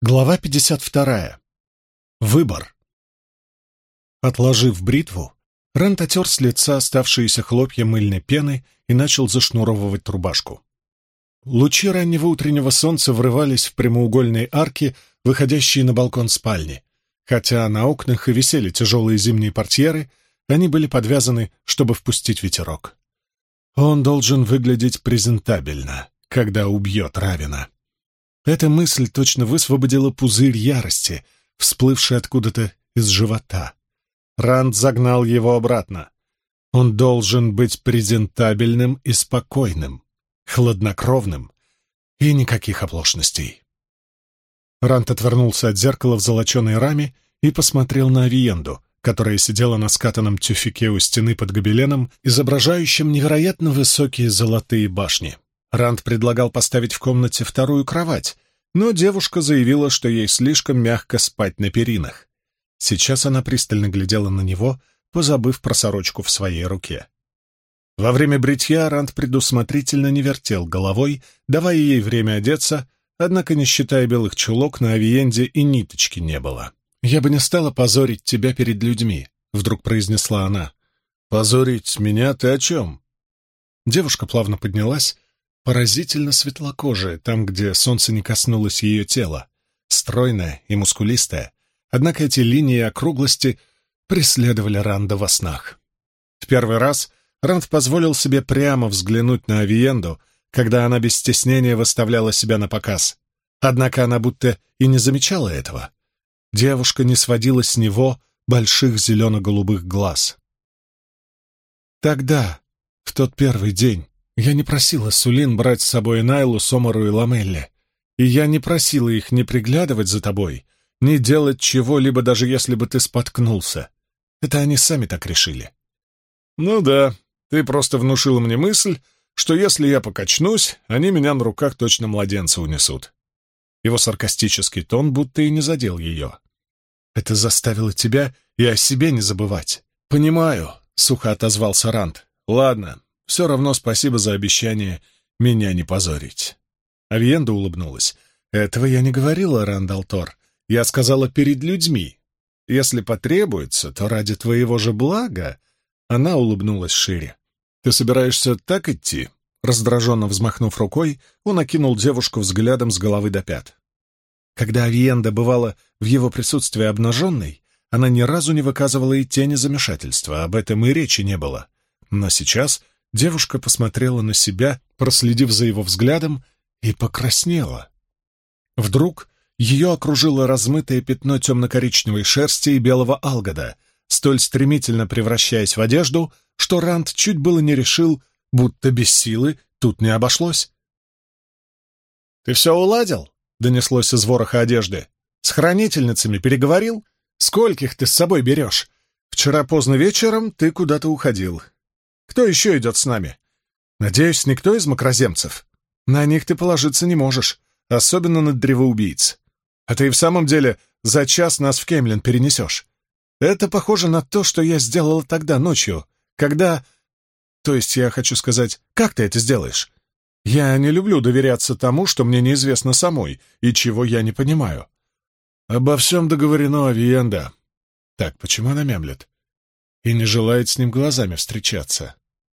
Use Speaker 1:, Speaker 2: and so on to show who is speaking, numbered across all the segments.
Speaker 1: Глава 52. Выбор. Отложив бритву, Рэнд отер с лица оставшиеся хлопья мыльной пены и начал зашнуровывать рубашку. Лучи раннего утреннего солнца врывались в прямоугольные арки, выходящие на балкон спальни. Хотя на окнах и висели тяжелые зимние портьеры, они были подвязаны, чтобы впустить ветерок. Он должен выглядеть презентабельно, когда убьет Равина. Эта мысль точно высвободила пузырь ярости, всплывший откуда-то из живота. Ранд загнал его обратно. Он должен быть презентабельным и спокойным, хладнокровным и никаких оплошностей. Ранд отвернулся от зеркала в золоченой раме и посмотрел на Авиенду, которая сидела на скатанном тюфике у стены под гобеленом, изображающим невероятно высокие золотые башни. Ранд предлагал поставить в комнате вторую кровать, но девушка заявила, что ей слишком мягко спать на перинах. Сейчас она пристально глядела на него, позабыв про сорочку в своей руке. Во время бритья Ранд предусмотрительно не вертел головой, давая ей время одеться, однако, не считая белых чулок, на Авиенде и ниточки не было. «Я бы не стала позорить тебя перед людьми», — вдруг произнесла она. «Позорить меня? Ты о чем?» Девушка плавно поднялась, поразительно светлокожая, там, где солнце не коснулось ее тела, стройная и мускулистая, однако эти линии и округлости преследовали Ранда во снах. В первый раз Ранд позволил себе прямо взглянуть на Авиенду, когда она без стеснения выставляла себя на показ. Однако она будто и не замечала этого. Девушка не сводила с него больших зелено-голубых глаз. Тогда, в тот первый день, я не просила Сулин брать с собой Найлу, Сомару и Ламелли, и я не просила их не приглядывать за тобой, не делать чего-либо, даже если бы ты споткнулся. Это они сами так решили. Ну да, ты просто внушила мне мысль, что если я покачнусь, они меня на руках точно младенца унесут. Его саркастический тон будто и не задел ее. Это заставило тебя и о себе не забывать. Понимаю, — сухо отозвался Ранд. Ладно. Все равно спасибо за обещание меня не позорить. Авиенда улыбнулась. Этого я не говорила, Рандалтор. Я сказала перед людьми. Если потребуется, то ради твоего же блага. Она улыбнулась шире. Ты собираешься так идти? Раздраженно взмахнув рукой, он окинул девушку взглядом с головы до пят. Когда Авиенда бывала в его присутствии обнаженной, она ни разу не выказывала и тени замешательства, об этом и речи не было. Но сейчас девушка посмотрела на себя, проследив за его взглядом, и покраснела. Вдруг ее окружило размытое пятно темно-коричневой шерсти и белого алгода, столь стремительно превращаясь в одежду, что Ранд чуть было не решил, будто без силы тут не обошлось. «Ты все уладил?» — донеслось из вороха одежды. «С хранительницами переговорил? Скольких ты с собой берешь? Вчера поздно вечером ты куда-то уходил. Кто еще идет с нами? Надеюсь, никто из макроземцев? На них ты положиться не можешь, особенно на древоубийц. А ты и в самом деле за час нас в Кемлин перенесешь. Это похоже на то, что я сделала тогда ночью, когда... То есть я хочу сказать, как ты это сделаешь? Я не люблю доверяться тому, что мне неизвестно самой и чего я не понимаю. Обо всем договорено, Авиенда. Так, почему она мямлет? И не желает с ним глазами встречаться.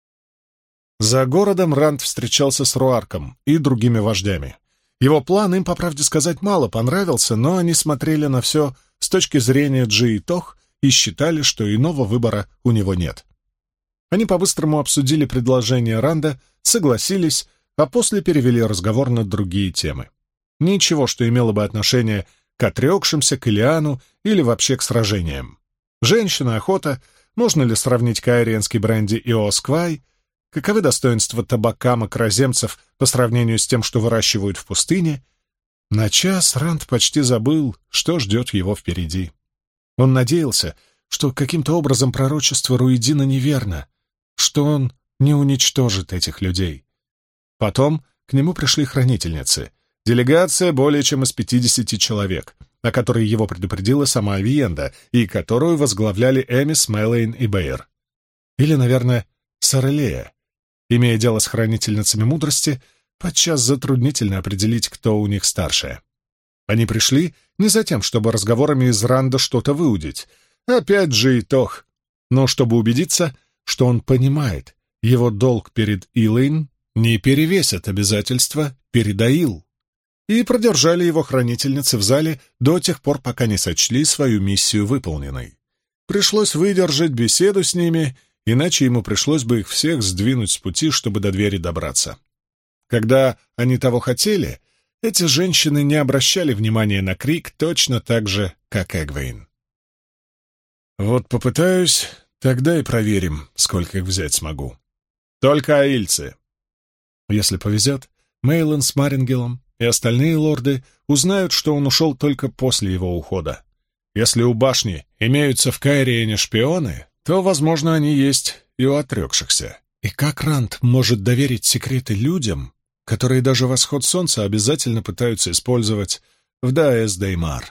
Speaker 1: За городом Ранд встречался с Руарком и другими вождями. Его план им, по правде сказать, мало понравился, но они смотрели на все с точки зрения Джи и Тох и считали, что иного выбора у него нет. Они по-быстрому обсудили предложение Ранда, согласились, а после перевели разговор на другие темы. Ничего, что имело бы отношение к отрекшимся, к Илиану или вообще к сражениям. Женщина, охота, можно ли сравнить каэриенский бренди и Осквай, каковы достоинства табака макроземцев по сравнению с тем, что выращивают в пустыне. На час Ранд почти забыл, что ждет его впереди. Он надеялся, что каким-то образом пророчество Руидина неверно, что он не уничтожит этих людей. Потом к нему пришли хранительницы, делегация более чем из 50 человек, о которой его предупредила сама Авиенда и которую возглавляли Эмис, Мэлэйн и Бэйр. Или, наверное, Сарелея. Имея дело с хранительницами мудрости, подчас затруднительно определить, кто у них старше. Они пришли не за тем, чтобы разговорами из Ранда что-то выудить. Опять же итог. Но чтобы убедиться, что он понимает, его долг перед Илэйн не перевесит обязательства перед Аил. И продержали его хранительницы в зале до тех пор, пока не сочли свою миссию выполненной. Пришлось выдержать беседу с ними, иначе ему пришлось бы их всех сдвинуть с пути, чтобы до двери добраться. Когда они того хотели, эти женщины не обращали внимания на крик точно так же, как Эгвейн. «Вот попытаюсь, тогда и проверим, сколько их взять смогу. Только аильцы». Если повезет, Мейлен с Марингелом и остальные лорды узнают, что он ушел только после его ухода. Если у башни имеются в Кайриене шпионы, то, возможно, они есть и у отрекшихся. И как Ранд может доверить секреты людям, которые даже восход солнца обязательно пытаются использовать в Даэс-Деймар?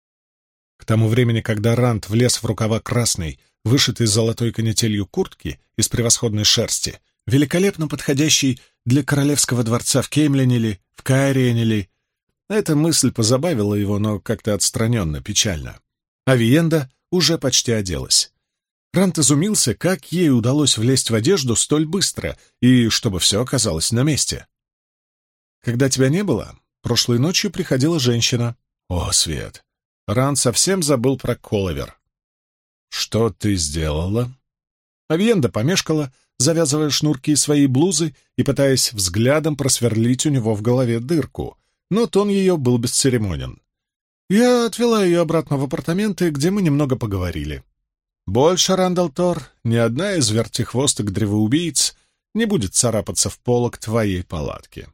Speaker 1: К тому времени, когда Ранд влез в рукава красной, вышитой золотой канителью куртки из превосходной шерсти, великолепно подходящей для королевского дворца в Кеймлене в Кайриене, эта мысль позабавила его, но как-то отстраненно, печально. А Виенда уже почти оделась. Ранд изумился, как ей удалось влезть в одежду столь быстро, и чтобы все оказалось на месте. «Когда тебя не было, прошлой ночью приходила женщина». «О, Свет!» Ранд совсем забыл про Коловер. «Что ты сделала?» Авиенда помешкала, завязывая шнурки своей блузы и пытаясь взглядом просверлить у него в голове дырку, но тон ее был бесцеремонен. Я отвела ее обратно в апартаменты, где мы немного поговорили. Больше, Рандал Тор, ни одна из вертихвосток древоубийц не будет царапаться в полок твоей палатки.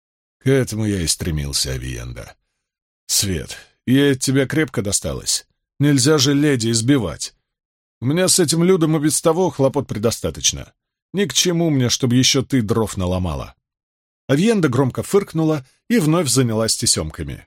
Speaker 1: К этому я и стремился, Авиенда. Свет, ей от тебя крепко досталось. Нельзя же леди избивать. У меня с этим людом и без того хлопот предостаточно. Ни к чему мне, чтобы еще ты дров наломала. Авиенда громко фыркнула и вновь занялась тесемками.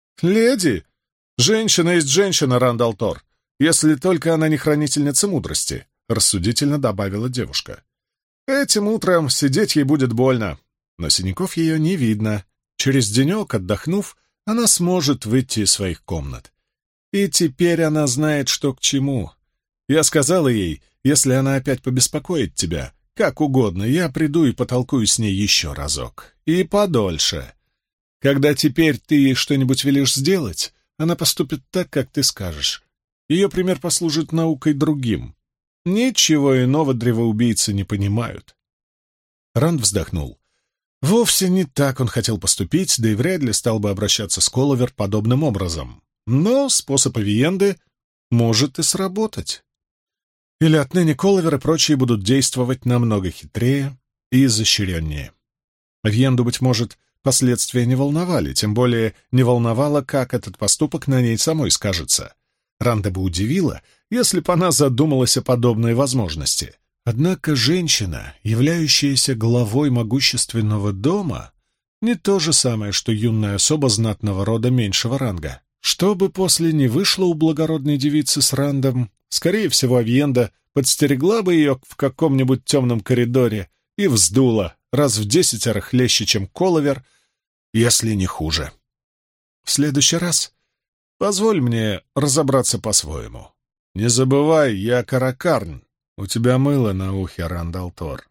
Speaker 1: «Леди? Женщина есть женщина, Рандал Тор, если только она не хранительница мудрости», — рассудительно добавила девушка. «Этим утром сидеть ей будет больно, но синяков ее не видно. Через денек, отдохнув, она сможет выйти из своих комнат. И теперь она знает, что к чему. Я сказала ей, если она опять побеспокоит тебя, как угодно, я приду и потолкую с ней еще разок. И подольше. Когда теперь ты ей что-нибудь велишь сделать, она поступит так, как ты скажешь. Ее пример послужит наукой другим. Ничего иного древоубийцы не понимают». Ранд вздохнул. Вовсе не так он хотел поступить, да и вряд ли стал бы обращаться с Коловер подобным образом. Но способ Авиенды может и сработать. Или отныне Коловер и прочие будут действовать намного хитрее и изощреннее. Авиенду, быть может, последствия не волновали, тем более не волновало, как этот поступок на ней самой скажется. Ранда бы удивила, если бы она задумалась о подобной возможности. Однако женщина, являющаяся главой могущественного дома, не то же самое, что юная особа знатного рода меньшего ранга. Что бы после не вышло у благородной девицы с Рандом, скорее всего, Авиенда подстерегла бы ее в каком-нибудь темном коридоре и вздула раз в 10 хлеще, чем Коловер, если не хуже. В следующий раз позволь мне разобраться по-своему. Не забывай, я Каракарн. У тебя мыло на ухе, Рандал Тор.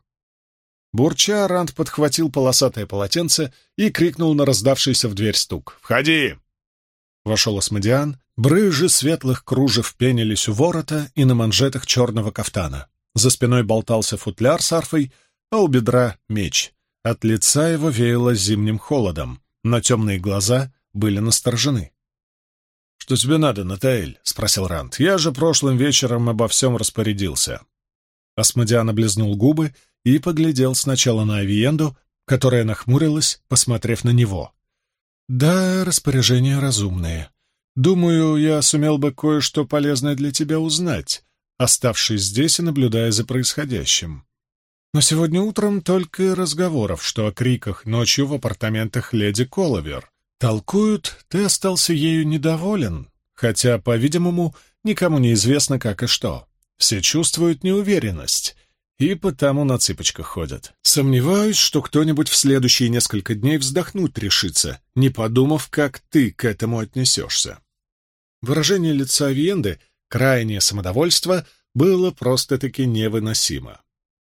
Speaker 1: Бурча, Ранд подхватил полосатое полотенце и крикнул на раздавшийся в дверь стук. «Входи!» Вошел Асмодиан. Брызжи светлых кружев пенились у ворота и на манжетах черного кафтана. За спиной болтался футляр с арфой, а у бедра — меч. От лица его веяло зимним холодом, но темные глаза были насторожены. «Что тебе надо, Натаэль?» — спросил Ранд. «Я же прошлым вечером обо всем распорядился». Асмодиан облизнул губы и поглядел сначала на Авиенду, которая нахмурилась, посмотрев на него. «Да, распоряжения разумные. Думаю, я сумел бы кое-что полезное для тебя узнать, оставшись здесь и наблюдая за происходящим. Но сегодня утром только и разговоров, что о криках ночью в апартаментах леди Коловер. Толкуют, ты остался ею недоволен, хотя, по-видимому, никому не известно как и что. Все чувствуют неуверенность. и потому на цыпочках ходят. Сомневаюсь, что кто-нибудь в следующие несколько дней вздохнуть решится, не подумав, как ты к этому отнесешься. Выражение лица Авиенды, крайнее самодовольство, было просто-таки невыносимо.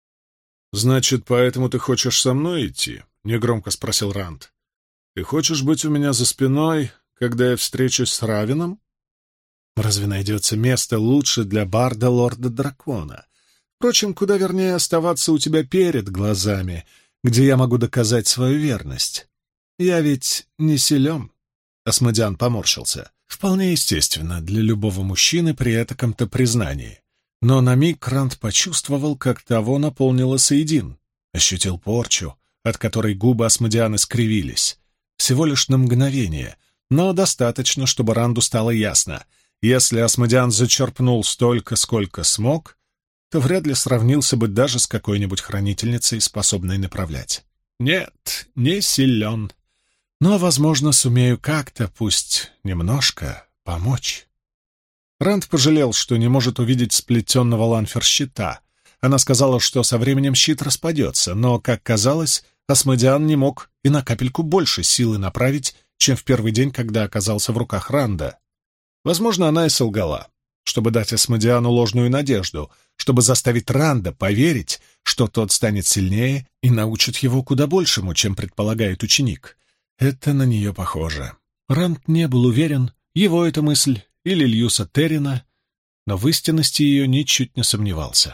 Speaker 1: «Значит, поэтому ты хочешь со мной идти?» — негромко спросил Ранд. «Ты хочешь быть у меня за спиной, когда я встречусь с Равином? Разве найдется место лучше для барда лорда-дракона? Впрочем, куда вернее оставаться у тебя перед глазами, где я могу доказать свою верность. Я ведь не силен». Асмодиан поморщился. Вполне естественно для любого мужчины при этаком-то признании. Но на миг Ранд почувствовал, как того наполнила Саидин. Ощутил порчу, от которой губы Асмодиана скривились. Всего лишь на мгновение, но достаточно, чтобы Ранду стало ясно. Если Асмодиан зачерпнул столько, сколько смог, то вряд ли сравнился бы даже с какой-нибудь хранительницей, способной направлять. Нет, не силен. Но, возможно, сумею как-то, пусть немножко, помочь. Ранд пожалел, что не может увидеть сплетенного Ланфер щита. Она сказала, что со временем щит распадется, но, как казалось, Асмодиан не мог и на капельку больше силы направить, чем в первый день, когда оказался в руках Ранда. Возможно, она и солгала, чтобы дать Асмодиану ложную надежду, чтобы заставить Ранда поверить, что тот станет сильнее и научит его куда большему, чем предполагает ученик. Это на нее похоже. Ранд не был уверен, его эта мысль или Льюса Террина, но в истинности ее ничуть не сомневался.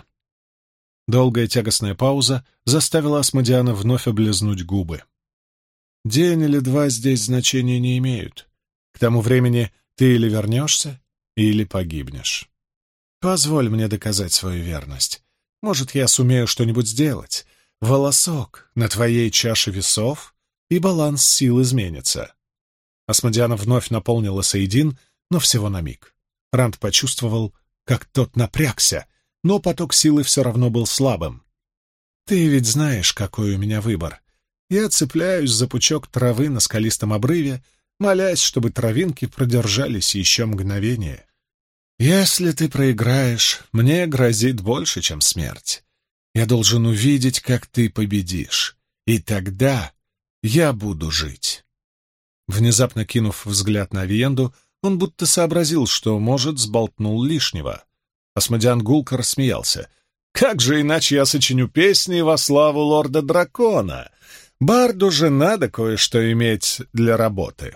Speaker 1: Долгая тягостная пауза заставила Асмодиана вновь облизнуть губы. «День или два здесь значения не имеют. К тому времени ты или вернешься, или погибнешь. Позволь мне доказать свою верность. Может, я сумею что-нибудь сделать. Волосок на твоей чаше весов, и баланс сил изменится». Асмодиана вновь наполнила Саидин, но всего на миг. Ранд почувствовал, как тот напрягся, но поток силы все равно был слабым. «Ты ведь знаешь, какой у меня выбор. Я цепляюсь за пучок травы на скалистом обрыве, молясь, чтобы травинки продержались еще мгновение. Если ты проиграешь, мне грозит больше, чем смерть. Я должен увидеть, как ты победишь, и тогда я буду жить». Внезапно кинув взгляд на Авиенду, он будто сообразил, что, может, сболтнул лишнего. Асмодиан гулко рассмеялся. «Как же иначе я сочиню песни во славу лорда-дракона? Барду же надо кое-что иметь для работы».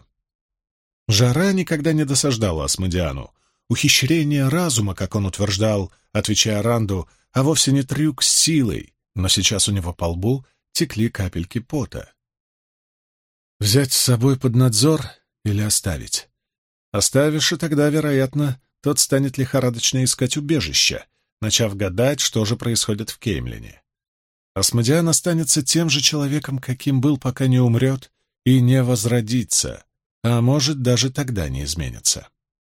Speaker 1: Жара никогда не досаждала Асмодиану. Ухищрение разума, как он утверждал, отвечая Ранду, а вовсе не трюк с силой, но сейчас у него по лбу текли капельки пота. Взять с собой под надзор или оставить? Оставишь, и тогда, вероятно, тот станет лихорадочно искать убежища, начав гадать, что же происходит в Кеймлине. Асмодиан останется тем же человеком, каким был, пока не умрет и не возродится, а может, даже тогда не изменится.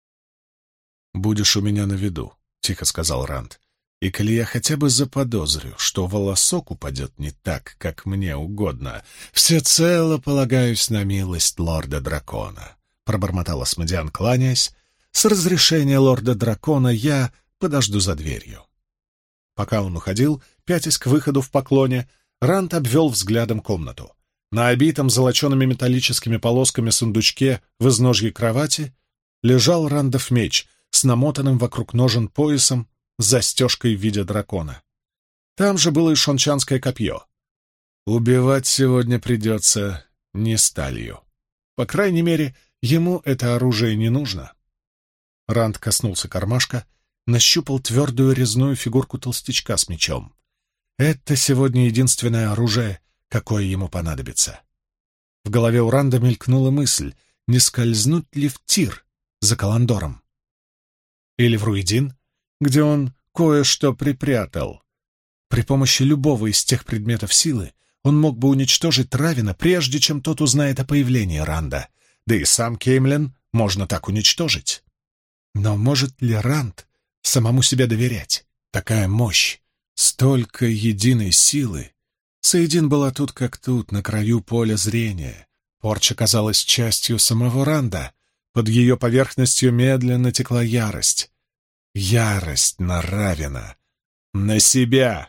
Speaker 1: «Будешь у меня на виду», — тихо сказал Ранд, «и коли я хотя бы заподозрю, что волосок упадет не так, как мне угодно, всецело полагаюсь на милость лорда-дракона», — пробормотал Асмодиан, кланяясь. «С разрешения лорда-дракона я подожду за дверью». Пока он уходил, пятясь к выходу в поклоне, Ранд обвел взглядом комнату. На обитом золочеными металлическими полосками сундучке в изножье кровати лежал Рандов меч с намотанным вокруг ножен поясом с застежкой в виде дракона. Там же было и шончанское копье. Убивать сегодня придется не сталью. По крайней мере, ему это оружие не нужно. Ранд коснулся кармашка, нащупал твердую резную фигурку толстячка с мечом. Это сегодня единственное оружие, какое ему понадобится. В голове у Ранда мелькнула мысль, не скользнуть ли в Тир за Каландором. Или в Руидин, где он кое-что припрятал. При помощи любого из тех предметов силы он мог бы уничтожить Равина, прежде чем тот узнает о появлении Ранда, да и сам Кеймлин можно так уничтожить. Но может ли Ранд самому себе доверять? Такая мощь, столько единой силы. Саидин была тут как тут, на краю поля зрения. Порча казалась частью самого Ранда. Под ее поверхностью медленно текла ярость. Ярость на Равина. На себя.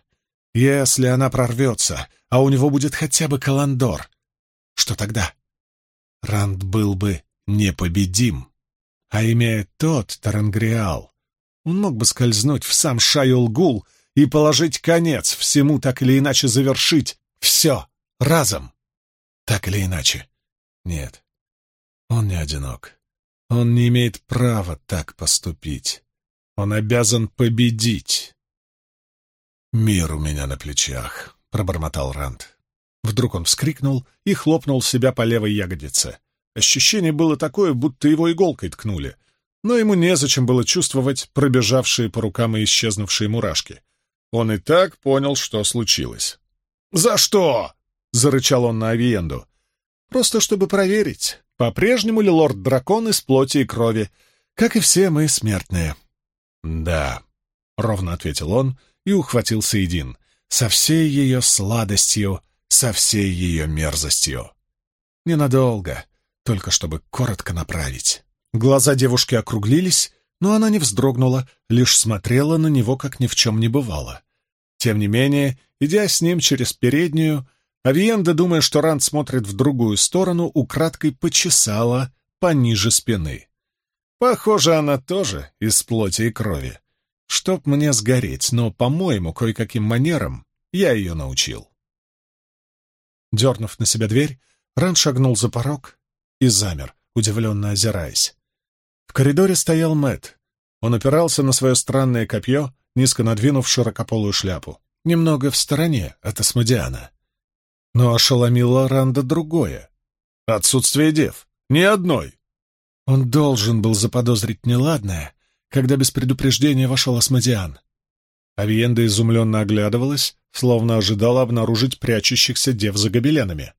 Speaker 1: Если она прорвется, а у него будет хотя бы Каландор, что тогда? Ранд был бы непобедим. А имея тот Тарангриал, он мог бы скользнуть в сам Шайол-Гул и положить конец всему, так или иначе завершить все разом. Так или иначе. Нет, он не одинок. Он не имеет права так поступить. Он обязан победить. «Мир у меня на плечах», — пробормотал Ранд. Вдруг он вскрикнул и хлопнул себя по левой ягодице. Ощущение было такое, будто его иголкой ткнули, но ему незачем было чувствовать пробежавшие по рукам и исчезнувшие мурашки. Он и так понял, что случилось. «За что?» — зарычал он на Авиенду. «Просто чтобы проверить, по-прежнему ли лорд-дракон из плоти и крови, как и все мы смертные». «Да», — ровно ответил он и ухватил Саидин, со всей ее сладостью, со всей ее мерзостью. Ненадолго, только чтобы коротко направить. Глаза девушки округлились, но она не вздрогнула, лишь смотрела на него, как ни в чем не бывало. Тем не менее, идя с ним через переднюю, Авиенда, думая, что Ранд смотрит в другую сторону, украдкой почесала пониже спины. Похоже, она тоже из плоти и крови. Чтоб мне сгореть, но, по-моему, кое-каким манерам я ее научил. Дернув на себя дверь, Ранд шагнул за порог и замер, удивленно озираясь. В коридоре стоял Мэтт. Он опирался на свое странное копье, низко надвинув широкополую шляпу, немного в стороне от Асмодиана. Но ошеломило Ранда другое — отсутствие дев. Ни одной. Он должен был заподозрить неладное, когда без предупреждения вошел Асмодиан. Авиенда изумленно оглядывалась, словно ожидала обнаружить прячущихся дев за гобеленами.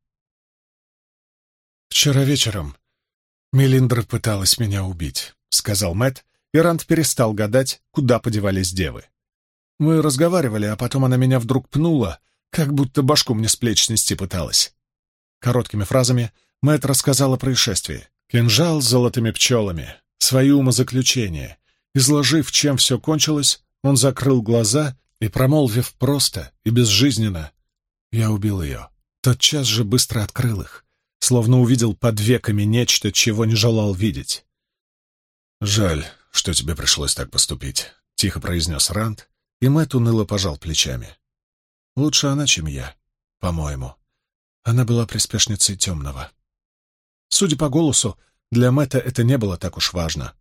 Speaker 1: «Вчера вечером Мелиндра пыталась меня убить», — сказал Мэтт, и Ранд перестал гадать, куда подевались девы. «Мы разговаривали, а потом она меня вдруг пнула, как будто башку мне с плеч снести пыталась». Короткими фразами Мэтт рассказал о происшествии. Кинжал с золотыми пчелами, свои умозаключения. Изложив, чем все кончилось, он закрыл глаза и, промолвив просто и безжизненно, «Я убил ее», тотчас же быстро открыл их, словно увидел под веками нечто, чего не желал видеть. «Жаль, что тебе пришлось так поступить», — тихо произнес Ранд, и Мэтт уныло пожал плечами. «Лучше она, чем я, по-моему. Она была приспешницей темного». Судя по голосу, для Мэтта это не было так уж важно.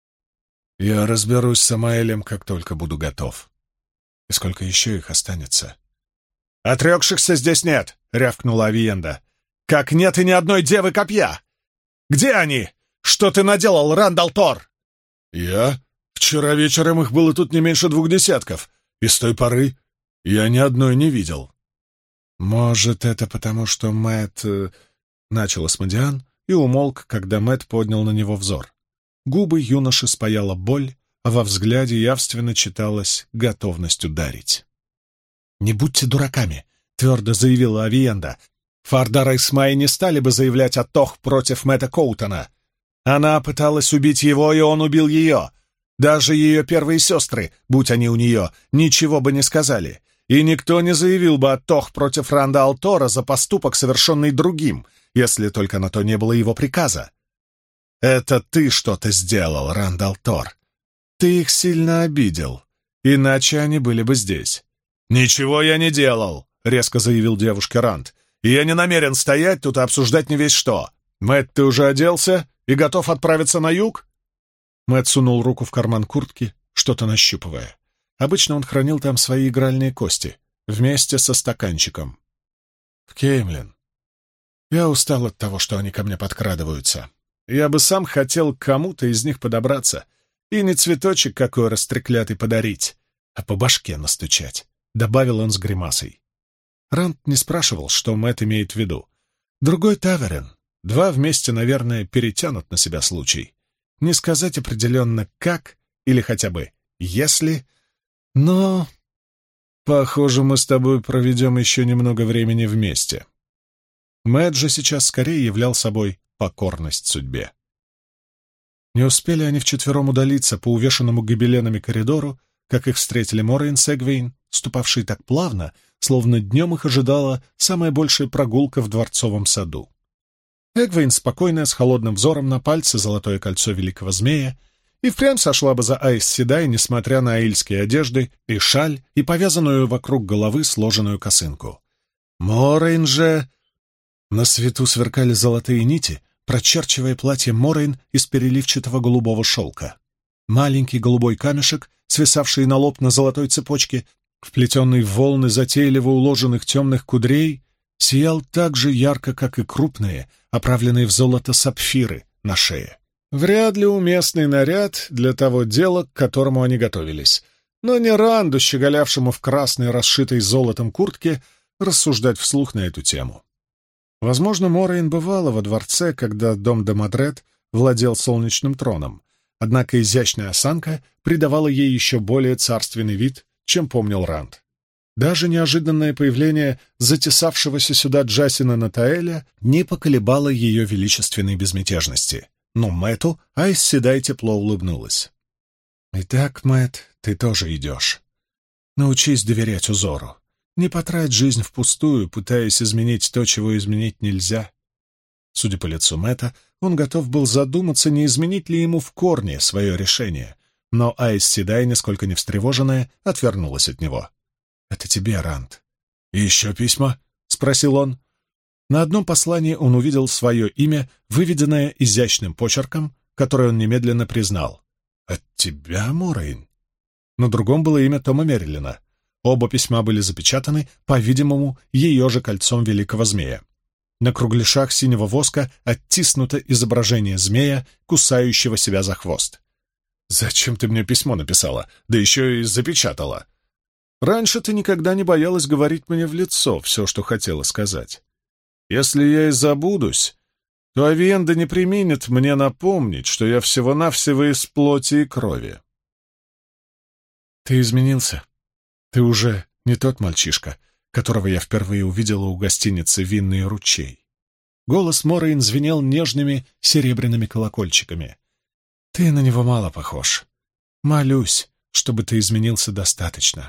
Speaker 1: «Я разберусь с Самаэлем, как только буду готов. И сколько еще их останется?» «Отрекшихся здесь нет!» — рявкнула Авиенда. «Как нет и ни одной девы копья! Где они? Что ты наделал, Рандал Тор?» «Я? Вчера вечером их было тут не меньше 2 десятков, и с той поры я ни одной не видел». «Может, это потому, что Мэтт...» — начал Асмодиан и умолк, когда Мэтт поднял на него взор. Губы юноши спаяла боль, а во взгляде явственно читалась готовность ударить. «Не будьте дураками», — твердо заявила Авиенда. «Фардара и Смай не стали бы заявлять о Тох против Мэтта Коутона. Она пыталась убить его, и он убил ее. Даже ее первые сестры, будь они у нее, ничего бы не сказали. И никто не заявил бы о Тох против Ранда Алтора за поступок, совершенный другим, если только на то не было его приказа. Это ты что-то сделал, Рандал Тор. Ты их сильно обидел, иначе они были бы здесь». «Ничего я не делал», — резко заявил девушке Ранд. «И я не намерен стоять тут и обсуждать не весь что. Мэтт, ты уже оделся и готов отправиться на юг?» Мэтт сунул руку в карман куртки, что-то нащупывая. Обычно он хранил там свои игральные кости, вместе со стаканчиком. «В Кеймлин. Я устал от того, что они ко мне подкрадываются. Я бы сам хотел к кому-то из них подобраться и не цветочек какой растреклятый подарить, а по башке настучать», — добавил он с гримасой. Ранд не спрашивал, что Мэтт имеет в виду. Другой таверен. 2 вместе, наверное, перетянут на себя случай. Не сказать определенно как, или хотя бы если, но... Похоже, мы с тобой проведем еще немного времени вместе. Мэтт же сейчас скорее являл собой покорность судьбе. Не успели они вчетвером удалиться по увешанному гобеленами коридору, как их встретили Морейн с Эгвейн, ступавшие так плавно, словно днем их ожидала самая большая прогулка в дворцовом саду. Эгвейн, спокойная, с холодным взором на пальце золотое кольцо великого змея, и впрямь сошла бы за Аис Седай, несмотря на аильские одежды и шаль, и повязанную вокруг головы сложенную косынку. Морейн же... На свету сверкали золотые нити, прочерчивая платье Морейн из переливчатого голубого шелка. Маленький голубой камешек, свисавший на лоб на золотой цепочке, вплетенный в волны затейливо уложенных темных кудрей, сиял так же ярко, как и крупные, оправленные в золото сапфиры на шее. Вряд ли уместный наряд для того дела, к которому они готовились, но не Ранду, щеголявшему в красной, расшитой золотом куртке, рассуждать вслух на эту тему. Возможно, Морейн бывала во дворце, когда дом де Мадрет владел солнечным троном, однако изящная осанка придавала ей еще более царственный вид, чем помнил Ранд. Даже неожиданное появление затесавшегося сюда Джасина Натаэля не поколебало ее величественной безмятежности. Но Мэтту Аис Седай тепло улыбнулась. «Итак, Мэтт, ты тоже идешь. Научись доверять узору. Не потрать жизнь впустую, пытаясь изменить то, чего изменить нельзя». Судя по лицу Мэтта, он готов был задуматься, не изменить ли ему в корне свое решение, но Аис Седай, нисколько не встревоженная, отвернулась от него. «Это тебе, Ранд». «И еще письма?» — спросил он. На одном послании он увидел свое имя, выведенное изящным почерком, которое он немедленно признал. «От тебя, Морейн?» На другом было имя Тома Мерилина. Оба письма были запечатаны, по-видимому, ее же кольцом великого змея. На кругляшах синего воска оттиснуто изображение змея, кусающего себя за хвост. «Зачем ты мне письмо написала? Да еще и запечатала. Раньше ты никогда не боялась говорить мне в лицо все, что хотела сказать. Если я и забудусь, то Авиенда не преминет мне напомнить, что я всего-навсего из плоти и крови». «Ты изменился. Ты уже не тот мальчишка, которого я впервые увидела у гостиницы «Винный ручей». Голос Морейн звенел нежными серебряными колокольчиками. «Ты на него мало похож. Молюсь, чтобы ты изменился достаточно».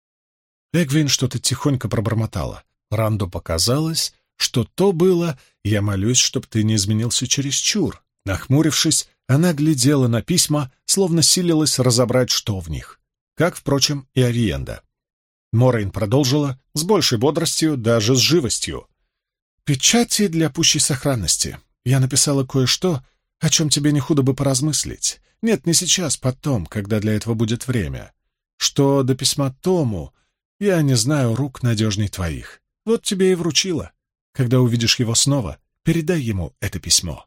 Speaker 1: Эгвейн что-то тихонько пробормотала. Ранду показалось, что то было «я молюсь, чтоб ты не изменился чересчур». Нахмурившись, она глядела на письма, словно силилась разобрать, что в них. Как, впрочем, и Авиенда. Морейн продолжила с большей бодростью, даже с живостью. «Печати для пущей сохранности. Я написала кое-что, о чем тебе не худо бы поразмыслить. Нет, не сейчас, потом, когда для этого будет время. Что до письма Тому, я не знаю рук надежней твоих. Вот тебе и вручила. Когда увидишь его снова, передай ему это письмо.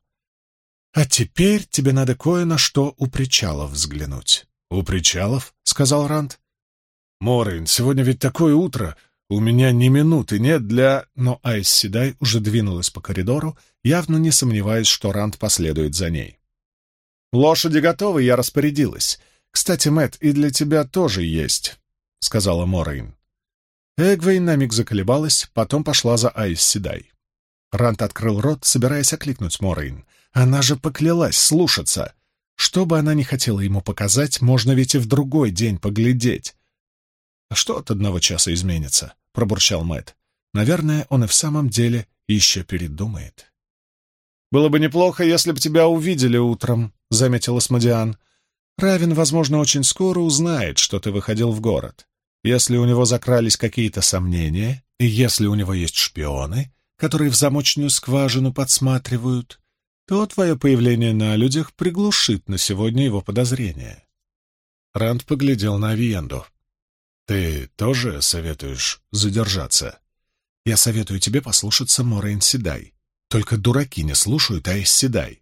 Speaker 1: А теперь тебе надо кое на что у причалов взглянуть». «У причалов?» — сказал Ранд. «Морейн, сегодня ведь такое утро. У меня ни минуты нет для...» Но Аис Седай уже двинулась по коридору, явно не сомневаясь, что Ранд последует за ней. «Лошади готовы, я распорядилась. Кстати, Мэтт, и для тебя тоже есть», — сказала Морейн. Эгвейн на миг заколебалась, потом пошла за Аис Седай. Ранд открыл рот, собираясь окликнуть Морейн. Она же поклялась слушаться. Что бы она ни хотела ему показать, можно ведь и в другой день поглядеть. «А что от 1 часа изменится?» — пробурчал Мэтт. «Наверное, он и в самом деле еще передумает». «Было бы неплохо, если бы тебя увидели утром», — заметил Асмодиан. «Равен, возможно, очень скоро узнает, что ты выходил в город. Если у него закрались какие-то сомнения, и если у него есть шпионы, которые в замочную скважину подсматривают, то твое появление на людях приглушит на сегодня его подозрения». Ранд поглядел на Авиенду. «Ты тоже советуешь задержаться?» «Я советую тебе послушаться Морейн Седай. Только дураки не слушают Аис Седай».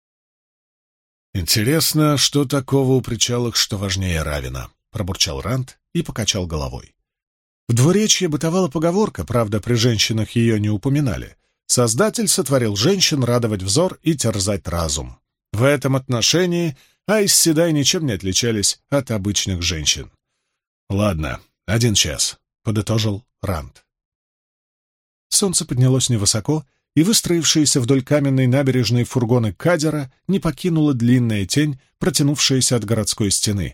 Speaker 1: «Интересно, что такого у причалах, что важнее Равена?» — пробурчал Ранд и покачал головой. В двуречье бытовала поговорка, правда, при женщинах ее не упоминали. Создатель сотворил женщин радовать взор и терзать разум. В этом отношении Аис Седай ничем не отличались от обычных женщин. «Ладно, 1 час», — подытожил Ранд. Солнце поднялось невысоко, и выстроившиеся вдоль каменной набережной фургоны кадера не покинула длинная тень, протянувшаяся от городской стены.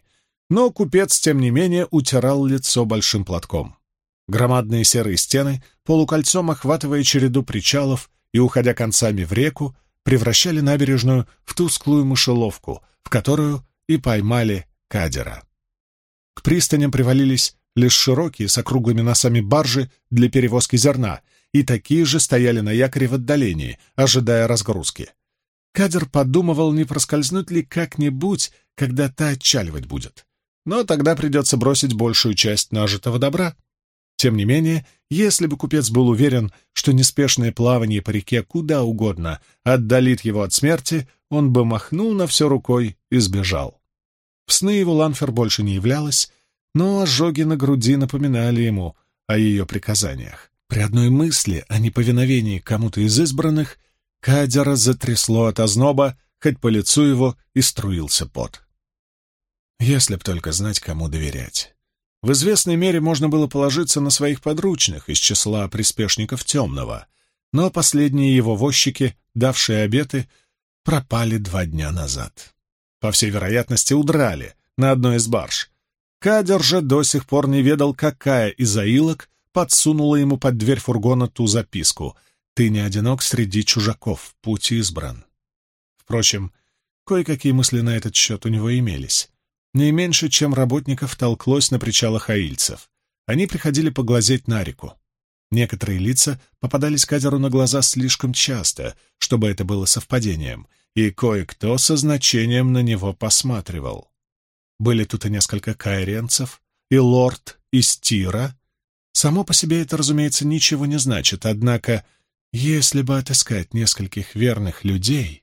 Speaker 1: Но купец, тем не менее, утирал лицо большим платком. Громадные серые стены, полукольцом охватывая череду причалов и уходя концами в реку, превращали набережную в тусклую мышеловку, в которую и поймали кадера. К пристаням привалились лишь широкие с округлыми носами баржи для перевозки зерна, и такие же стояли на якоре в отдалении, ожидая разгрузки. Кадер подумывал, не проскользнуть ли как-нибудь, когда та отчаливать будет. Но тогда придется бросить большую часть нажитого добра. Тем не менее, если бы купец был уверен, что неспешное плавание по реке куда угодно отдалит его от смерти, он бы махнул на все рукой и сбежал. В сны его Ланфер больше не являлась, но ожоги на груди напоминали ему о ее приказаниях. При одной мысли о неповиновении кому-то из избранных Кадера затрясло от озноба, хоть по лицу его и струился пот. Если б только знать, кому доверять. В известной мере можно было положиться на своих подручных из числа приспешников Темного, но последние его возчики, давшие обеты, пропали 2 дня назад. По всей вероятности, удрали на одной из барж. Кадер же до сих пор не ведал, какая из аилок подсунула ему под дверь фургона ту записку: «Ты не одинок среди чужаков, путь избран». Впрочем, кое-какие мысли на этот счет у него имелись. Не меньше, чем работников толклось на причалах аильцев. Они приходили поглазеть на реку. Некоторые лица попадались Кадеру на глаза слишком часто, чтобы это было совпадением, и кое-кто со значением на него посматривал. Были тут и несколько кайренцев, и лорд из Тира. Само по себе это, разумеется, ничего не значит, однако, если бы отыскать нескольких верных людей...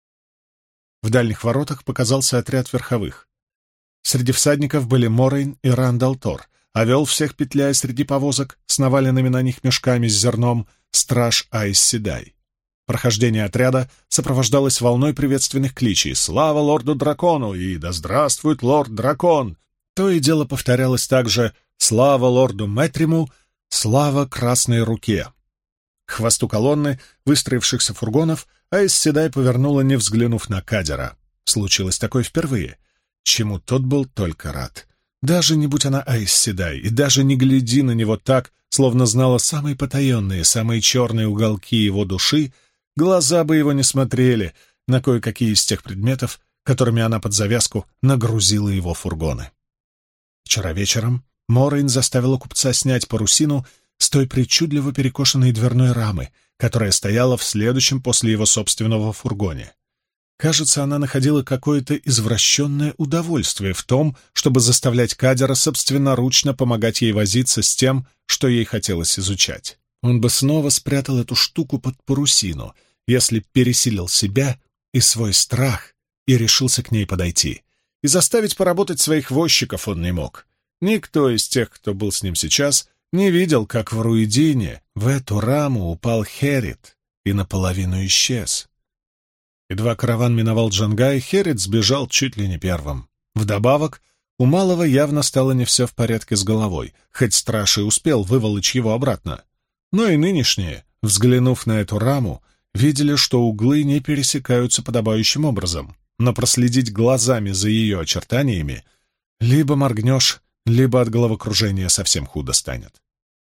Speaker 1: В дальних воротах показался отряд верховых. Среди всадников были Морейн и Рандалтор, а вел всех, петляя среди повозок с наваленными на них мешками с зерном, страж Айс Седай. Прохождение отряда сопровождалось волной приветственных кличей «Слава лорду-дракону!» и «Да здравствует лорд-дракон!». То и дело повторялось также «Слава лорду Мэтриму! Слава Красной Руке!». К хвосту колонны выстроившихся фургонов Айс Седай повернула, не взглянув на Кадера. Случилось такое впервые, чему тот был только рад. Даже не будь она Айс Седай, и даже не гляди на него так, словно знала самые потаенные, самые черные уголки его души, глаза бы его не смотрели на кое-какие из тех предметов, которыми она под завязку нагрузила его фургоны. Вчера вечером Морейн заставила купца снять парусину с той причудливо перекошенной дверной рамы, которая стояла в следующем после его собственного фургоне. Кажется, она находила какое-то извращенное удовольствие в том, чтобы заставлять Кадера собственноручно помогать ей возиться с тем, что ей хотелось изучать. Он бы снова спрятал эту штуку под парусину, если пересилил себя и свой страх и решился к ней подойти. И заставить поработать своих возчиков он не мог. Никто из тех, кто был с ним сейчас, не видел, как в Руидине в эту раму упал Херит и наполовину исчез. Едва караван миновал Джангай, Херит сбежал чуть ли не первым. Вдобавок, у малого явно стало не все в порядке с головой, хоть страж и успел выволочь его обратно. Но и нынешние, взглянув на эту раму, видели, что углы не пересекаются подобающим образом, но проследить глазами за ее очертаниями либо моргнешь, либо от головокружения совсем худо станет.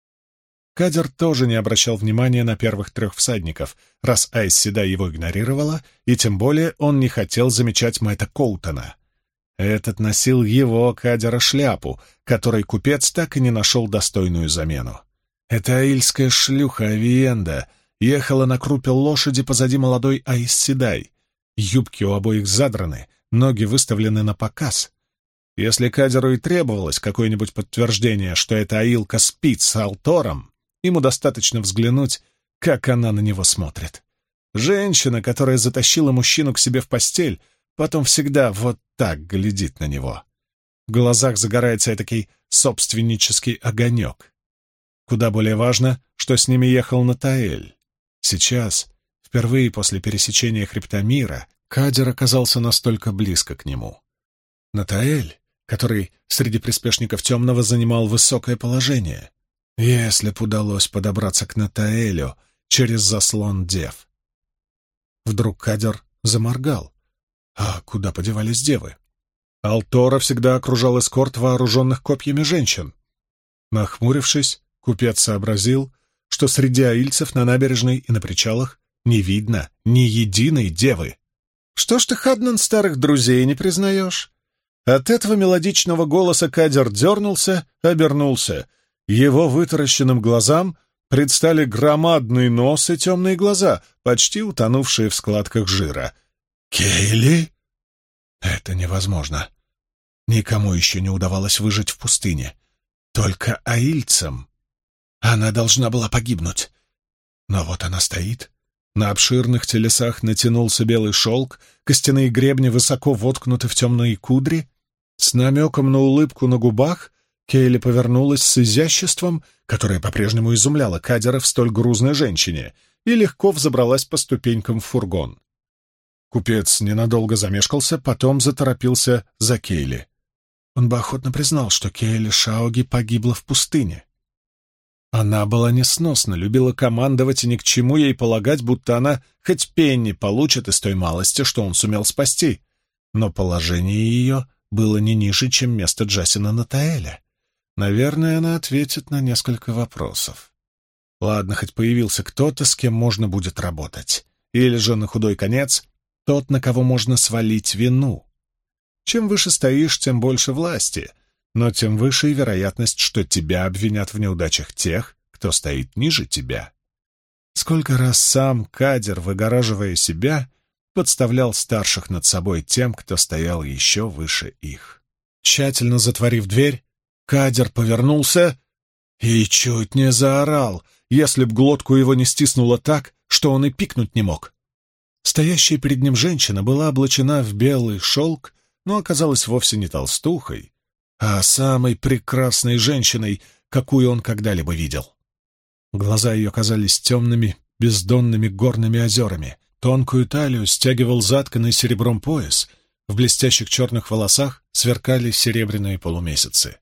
Speaker 1: Кадер тоже не обращал внимания на первых 3 всадников, раз Айс Седай его игнорировала, и тем более он не хотел замечать Мэтта Коутона. Этот носил его, Кадера, шляпу, которой купец так и не нашел достойную замену. Эта аильская шлюха Авиенда ехала на крупе лошади позади молодой Айс Седай. Юбки у обоих задраны, ноги выставлены на показ. Если Кадеру и требовалось какое-нибудь подтверждение, что эта аилка спит с Алтором, ему достаточно взглянуть, как она на него смотрит. Женщина, которая затащила мужчину к себе в постель, потом всегда вот так глядит на него. В глазах загорается этакий собственнический огонек. Куда более важно, что с ними ехал Натаэль. Сейчас, впервые после пересечения хребта мира, Кадер оказался настолько близко к нему. Натаэль, который среди приспешников Темного занимал высокое положение. Если б удалось подобраться к Натаэлю через заслон дев. Вдруг Кадер заморгал. А куда подевались девы? Алтора всегда окружал эскорт вооруженных копьями женщин. Нахмурившись, купец сообразил, что среди аильцев на набережной и на причалах не видно ни единой девы. «Что ж ты, Хаднан, старых друзей не признаешь?» От этого мелодичного голоса Кадер дернулся, обернулся. Его вытаращенным глазам предстали громадный нос и темные глаза, почти утонувшие в складках жира. «Кейли?» «Это невозможно. Никому еще не удавалось выжить в пустыне. Только аильцам. Она должна была погибнуть. Но вот она стоит. На обширных телесах натянулся белый шелк, костяные гребни высоко воткнуты в темные кудри. С намеком на улыбку на губах Кейли повернулась с изяществом, которое по-прежнему изумляло Кадера в столь грузной женщине, и легко взобралась по ступенькам в фургон. Купец ненадолго замешкался, потом заторопился за Кейли. Он бы охотно признал, что Кейли Шаоги погибла в пустыне. Она была несносна, любила командовать, и ни к чему ей полагать, будто она хоть пенни получит из той малости, что он сумел спасти. Но положение ее было не ниже, чем место Джасина Натаэля. Наверное, она ответит на несколько вопросов. Ладно, хоть появился кто-то, с кем можно будет работать. Или же, на худой конец, тот, на кого можно свалить вину. Чем выше стоишь, тем больше власти, но тем выше и вероятность, что тебя обвинят в неудачах тех, кто стоит ниже тебя. Сколько раз сам Кадер, выгораживая себя, подставлял старших над собой тем, кто стоял еще выше их. Тщательно затворив дверь, Кадер повернулся и чуть не заорал, если б глотку его не стиснуло так, что он и пикнуть не мог. Стоящая перед ним женщина была облачена в белый шелк, но оказалась вовсе не толстухой, а самой прекрасной женщиной, какую он когда-либо видел. Глаза ее казались темными, бездонными горными озерами. Тонкую талию стягивал затканный серебром пояс, в блестящих черных волосах сверкали серебряные полумесяцы.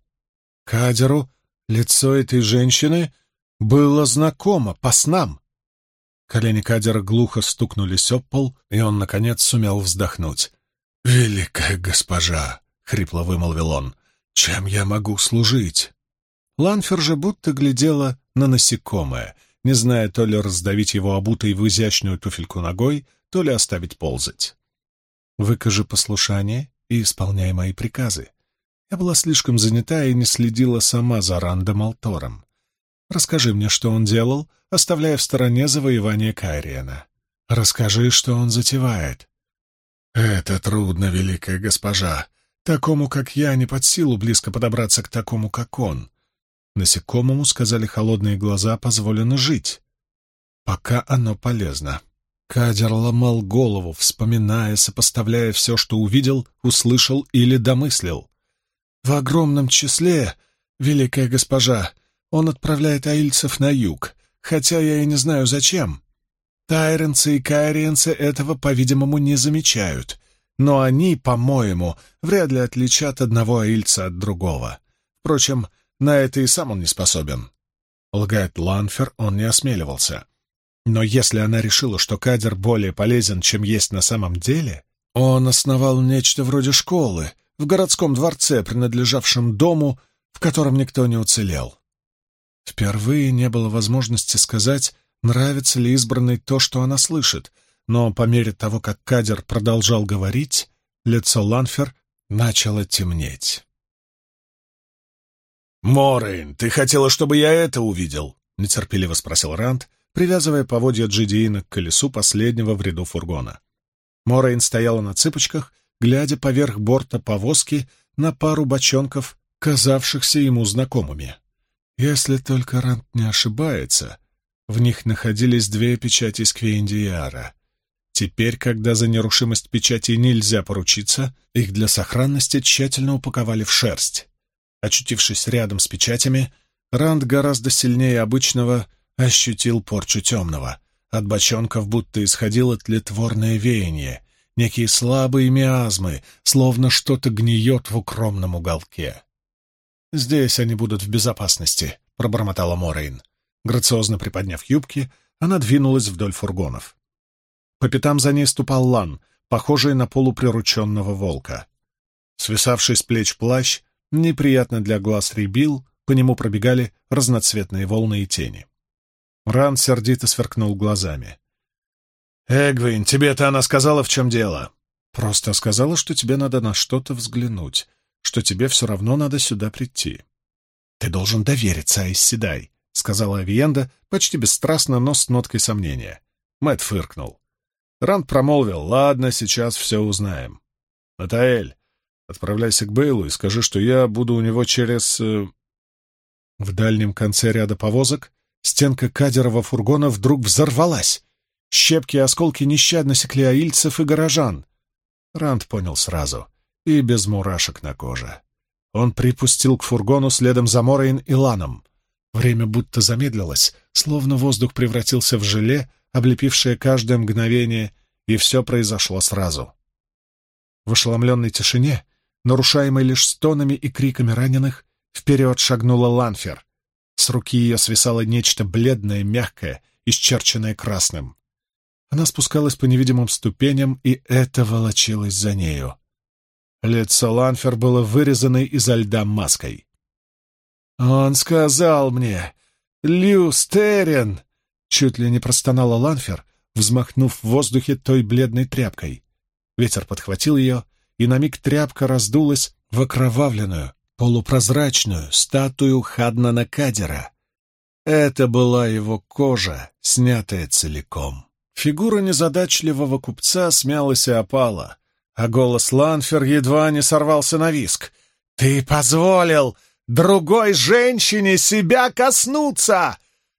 Speaker 1: Кадеру лицо этой женщины было знакомо по снам. Колени Кадера глухо стукнулись об пол, и он, наконец, сумел вздохнуть. «Великая госпожа!» — хрипло вымолвил он. «Чем я могу служить?» Ланфер же будто глядела на насекомое, не зная то ли раздавить его обутой в изящную туфельку ногой, то ли оставить ползать. «Выкажи послушание и исполняй мои приказы. Я была слишком занята и не следила сама за Рандом Алтором. Расскажи мне, что он делал, оставляя в стороне завоевание Кайриена. Расскажи, что он затевает». «Это трудно, великая госпожа. Такому, как я, не под силу близко подобраться к такому, как он. Насекомому, сказали холодные глаза, позволено жить. Пока оно полезно». Кадер ломал голову, вспоминая, сопоставляя все, что увидел, услышал или домыслил. «В огромном числе, великая госпожа, он отправляет аильцев на юг, хотя я и не знаю зачем. Тайренцы и кайриенцы этого, по-видимому, не замечают, но они, по-моему, вряд ли отличат одного аильца от другого. Впрочем, на это и сам он не способен». Лгать Ланфер он не осмеливался. Но если она решила, что Кадер более полезен, чем есть на самом деле, он основал нечто вроде школы в городском дворце, принадлежавшем дому, в котором никто не уцелел. Впервые не было возможности сказать, нравится ли избранной то, что она слышит, но по мере того, как Кадер продолжал говорить, лицо Ланфер начало темнеть. «Морейн, ты хотела, чтобы я это увидел?» — нетерпеливо спросил Ранд, привязывая поводья Джидиина к колесу последнего в ряду фургона. Морейн стояла на цыпочках, глядя поверх борта повозки на пару бочонков, казавшихся ему знакомыми. Если только Ранд не ошибается, в них находились две печати Сквейндиара. Теперь, когда за нерушимость печати нельзя поручиться, их для сохранности тщательно упаковали в шерсть. Очутившись рядом с печатями, Ранд гораздо сильнее обычного ощутил порчу темного. От бочонков будто исходило тлетворное веяние, некие слабые миазмы, словно что-то гниет в укромном уголке. «Здесь они будут в безопасности», — пробормотала Морейн. Грациозно приподняв юбки, она двинулась вдоль фургонов. По пятам за ней ступал Лан, похожий на полуприрученного волка. Свисавший с плеч плащ неприятно для глаз рябил, по нему пробегали разноцветные волны и тени. Ранд сердито сверкнул глазами. «Эгвин, тебе-то она сказала, в чем дело?» «Просто сказала, что тебе надо на что-то взглянуть, что тебе все равно надо сюда прийти». «Ты должен довериться Айс Седай», — сказала Авиенда, почти бесстрастно, но с ноткой сомнения. Мэтт фыркнул. Ранд промолвил: «Ладно, сейчас все узнаем. Натаэль, отправляйся к Бейлу и скажи, что я буду у него через...» В дальнем конце ряда повозок стенка кадерового фургона вдруг взорвалась. Щепки и осколки нещадно секли аильцев и горожан. Ранд понял сразу и без мурашек на коже. Он припустил к фургону следом за Морейн и Ланом. Время будто замедлилось, словно воздух превратился в желе, облепившее каждое мгновение, и все произошло сразу. В ошеломленной тишине, нарушаемой лишь стонами и криками раненых, вперед шагнула Ланфер. С руки ее свисало нечто бледное, мягкое, исчерченное красным. Она спускалась по невидимым ступеням, и это волочилось за нею. Лицо Ланфер было вырезано изо льда маской. «Он сказал мне, Люстерин!» — чуть ли не простонала Ланфер, взмахнув в воздухе той бледной тряпкой. Ветер подхватил ее, и на миг тряпка раздулась в окровавленную, полупрозрачную статую Хаднана Кадера. Это была его кожа, снятая целиком. Фигура незадачливого купца смялась и опала, а голос Ланфер едва не сорвался на визг. «Ты позволил другой женщине себя коснуться!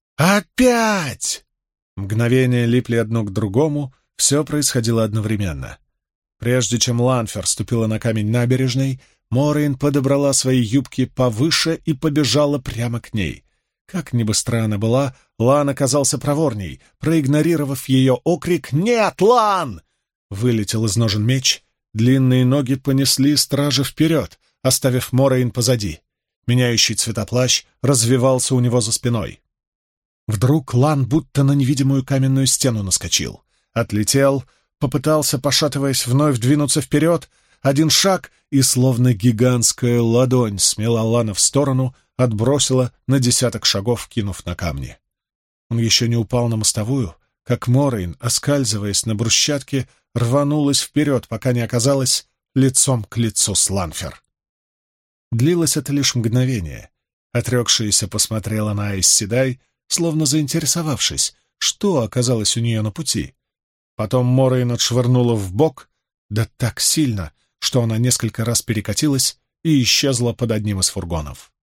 Speaker 1: Опять!» Мгновения липли одно к другому, все происходило одновременно. Прежде чем Ланфер ступила на камень набережной, Морейн подобрала свои юбки повыше и побежала прямо к ней. Как ни быстра она была, Лан оказался проворней. Проигнорировав ее окрик «Нет, Лан!», вылетел из ножен меч. Длинные ноги понесли стража вперед, оставив Морейн позади. Меняющий цвета плащ развивался у него за спиной. Вдруг Лан будто на невидимую каменную стену наскочил. Отлетел, попытался, пошатываясь, вновь двинуться вперед. Один шаг, и словно гигантская ладонь смела Лана в сторону, отбросила на 10 шагов, кинув на камни. Он еще не упал на мостовую, как Морейн, оскальзываясь на брусчатке, рванулась вперед, пока не оказалась лицом к лицу с Ланфер. Длилось это лишь мгновение. Отрекшаяся посмотрела на Айс Седай, словно заинтересовавшись, что оказалось у нее на пути. Потом Морейн отшвырнула вбок, да так сильно, что она несколько раз перекатилась и исчезла под одним из фургонов.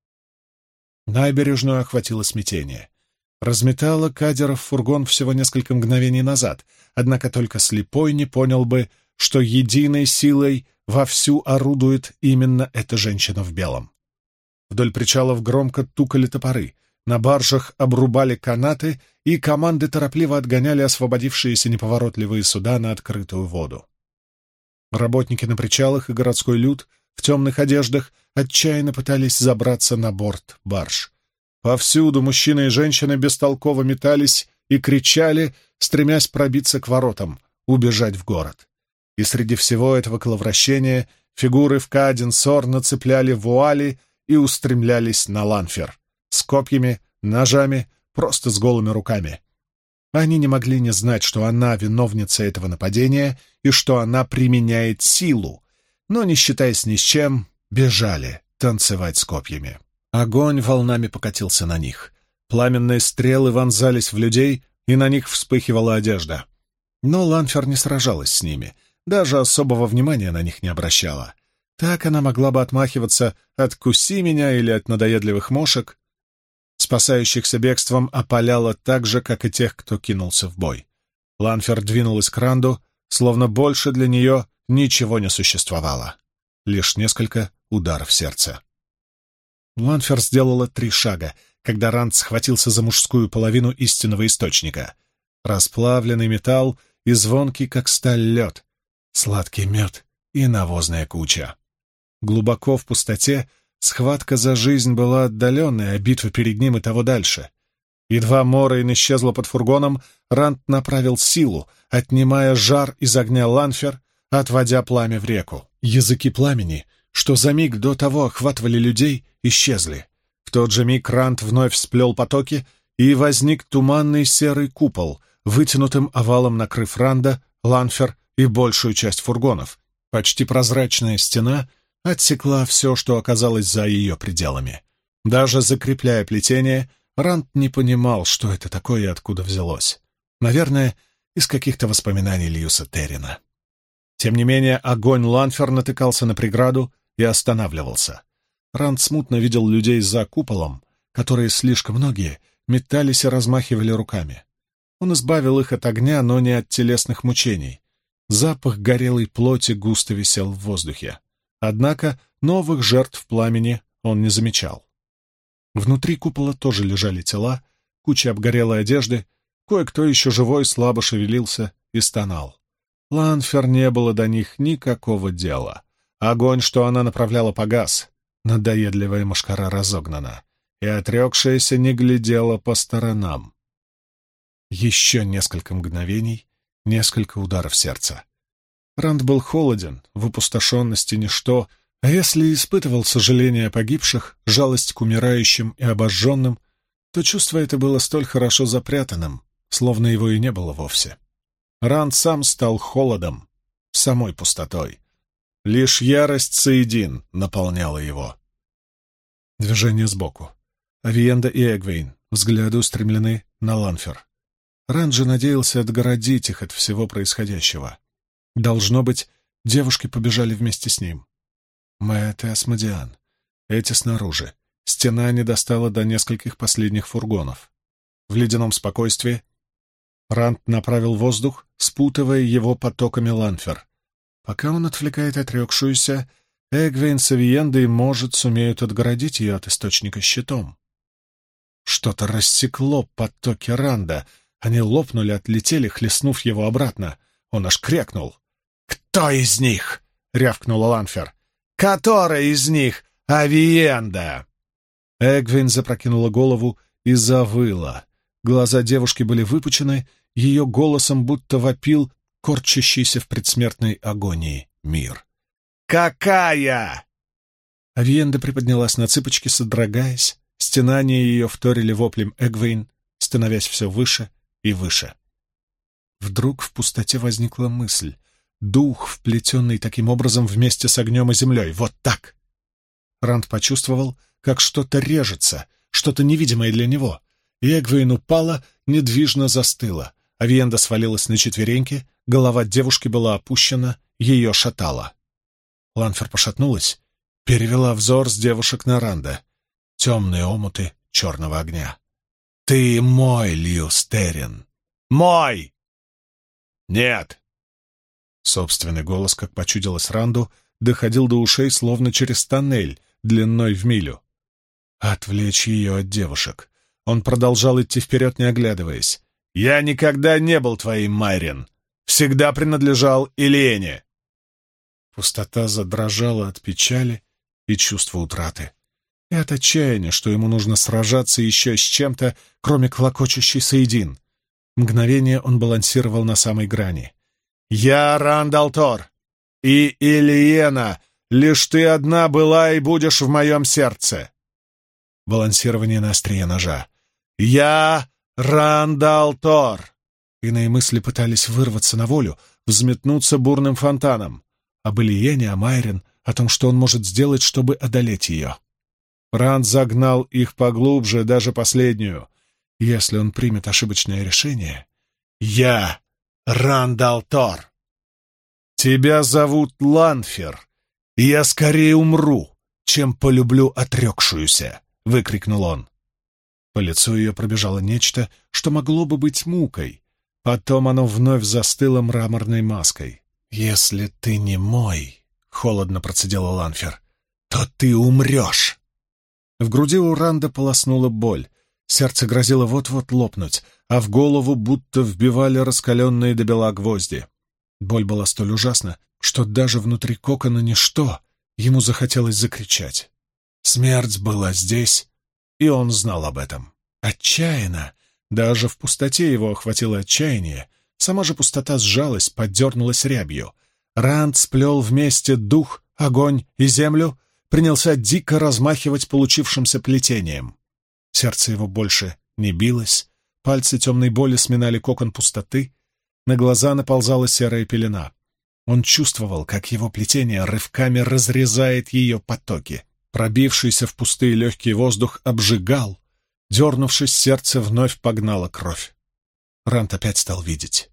Speaker 1: Набережную охватило смятение. Разметала Кадеров фургон всего несколько мгновений назад, однако только слепой не понял бы, что единой силой вовсю орудует именно эта женщина в белом. Вдоль причалов громко тукали топоры, на баржах обрубали канаты, и команды торопливо отгоняли освободившиеся неповоротливые суда на открытую воду. Работники на причалах и городской люд в темных одеждах отчаянно пытались забраться на борт барж. Повсюду мужчины и женщины бестолково метались и кричали, стремясь пробиться к воротам, убежать в город. И среди всего этого коловращения фигуры в Кааден-Сор нацепляли вуали и устремлялись на Ланфер с копьями, ножами, просто с голыми руками. Они не могли не знать, что она виновница этого нападения и что она применяет силу, но, не считаясь ни с чем, бежали танцевать с копьями. Огонь волнами покатился на них. Пламенные стрелы вонзались в людей, и на них вспыхивала одежда. Но Ланфер не сражалась с ними, даже особого внимания на них не обращала. Так она могла бы отмахиваться от «куси меня» или от надоедливых мошек. Спасающихся бегством опаляла так же, как и тех, кто кинулся в бой. Ланфер двинулась к Ранду, словно больше для нее ничего не существовало. Лишь несколько ударов сердца. Ланфер сделала 3 шага, когда Ранд схватился за мужскую половину истинного источника. Расплавленный металл и звонкий, как сталь, лед, сладкий мед и навозная куча. Глубоко в пустоте схватка за жизнь была отдаленной, а битва перед ним и того дальше. Едва Морейн исчезла под фургоном, Ранд направил силу, отнимая жар из огня Ланфер, отводя пламя в реку. Языки пламени что за миг до того охватывали людей, исчезли. В тот же миг Ранд вновь сплел потоки, и возник туманный серый купол, вытянутым овалом накрыв Ранда, Ланфер и большую часть фургонов. Почти прозрачная стена отсекла все, что оказалось за ее пределами. Даже закрепляя плетение, Ранд не понимал, что это такое и откуда взялось. Наверное, из каких-то воспоминаний Льюса Террина. Тем не менее, огонь Ланфер натыкался на преграду и останавливался. Ранд смутно видел людей за куполом, которые, слишком многие, метались и размахивали руками. Он избавил их от огня, но не от телесных мучений. Запах горелой плоти густо висел в воздухе. Однако новых жертв пламени он не замечал. Внутри купола тоже лежали тела, куча обгорелой одежды, кое-кто еще живой слабо шевелился и стонал. Ланфер не было до них никакого дела. Огонь, что она направляла, погас, надоедливая мошкара разогнана, и отрекшаяся не глядела по сторонам. Еще несколько мгновений, несколько ударов сердца. Ранд был холоден, в опустошенности ничто, а если испытывал сожаление о погибших, жалость к умирающим и обожженным, то чувство это было столь хорошо запрятанным, словно его и не было вовсе. Ранд сам стал холодом, самой пустотой. Лишь ярость Саидин наполняла его. Движение сбоку. Авиенда и Эгвейн, взгляды устремлены на Ланфер. Ранд же надеялся отгородить их от всего происходящего. Должно быть, девушки побежали вместе с ним. Мэтт и Асмодиан. Эти снаружи. Стена не достала до нескольких последних фургонов. В ледяном спокойствии Ранд направил воздух, спутывая его потоками Ланфер. Пока он отвлекает отрекшуюся, Эгвейн с Авиендой, может, сумеют отгородить ее от источника щитом. Что-то рассекло потоки Ранда. Они лопнули, отлетели, хлестнув его обратно. Он аж крякнул. «Кто из них?» — рявкнула Ланфер. «Которая из них Авиенда?» Эгвейн запрокинула голову и завыла. Глаза девушки были выпучены, ее голосом будто вопил корчащийся в предсмертной агонии мир. «Какая?» Авиенда приподнялась на цыпочки, содрогаясь. Стенания ее вторили воплем Эгвейн, становясь все выше и выше. Вдруг в пустоте возникла мысль. Дух, вплетенный таким образом вместе с огнем и землей. Вот так! Ранд почувствовал, как что-то режется, что-то невидимое для него. И Эгвейн упала, недвижно застыла. Авиенда свалилась на четвереньки, голова девушки была опущена, ее шатало. Ланфер пошатнулась, перевела взор с девушек на Ранда. Темные омуты черного огня. «Ты мой, Льюс Террин! Мой!» «Нет!» Собственный голос, как почудилось Ранду, доходил до ушей, словно через тоннель, длиной в милю. Отвлечь ее от девушек. Он продолжал идти вперед, не оглядываясь. «Я никогда не был твоим, Майрин. Всегда принадлежал Илене!» Пустота задрожала от печали и чувства утраты. И от отчаяния, что ему нужно сражаться еще с чем-то, кроме клокочущей Саидин. Мгновение он балансировал на самой грани. «Я Ранд al'Thor, и Илиена, лишь ты одна была и будешь в моем сердце!» Балансирование на острие ножа. «Я Ранд al'Thor!» Иные мысли пытались вырваться на волю, взметнуться бурным фонтаном. Об Илиене, о Майрин, о том, что он может сделать, чтобы одолеть ее. Ранд загнал их поглубже, даже последнюю. Если он примет ошибочное решение... «Я Ранд al'Thor! Тебя зовут Ланфер, и я скорее умру, чем полюблю отрекшуюся!» — выкрикнул он. По лицу ее пробежало нечто, что могло бы быть мукой. Потом оно вновь застыло мраморной маской. «Если ты не мой, — холодно процедила Ланфер, — то ты умрешь!» В груди у Ранда полоснула боль. Сердце грозило вот-вот лопнуть, а в голову будто вбивали раскаленные до бела гвозди. Боль была столь ужасна, что даже внутри кокона ничто, ему захотелось закричать. Смерть была здесь, и он знал об этом. Отчаянно, даже в пустоте его охватило отчаяние, сама же пустота сжалась, подернулась рябью. Ранд сплел вместе дух, огонь и землю, принялся дико размахивать получившимся плетением. Сердце его больше не билось, пальцы темной боли сминали кокон пустоты, на глаза наползала серая пелена. Он чувствовал, как его плетение рывками разрезает ее потоки. Пробившийся в пустые легкие воздух обжигал. Дернувшись, сердце вновь погнало кровь. Ранд опять стал видеть.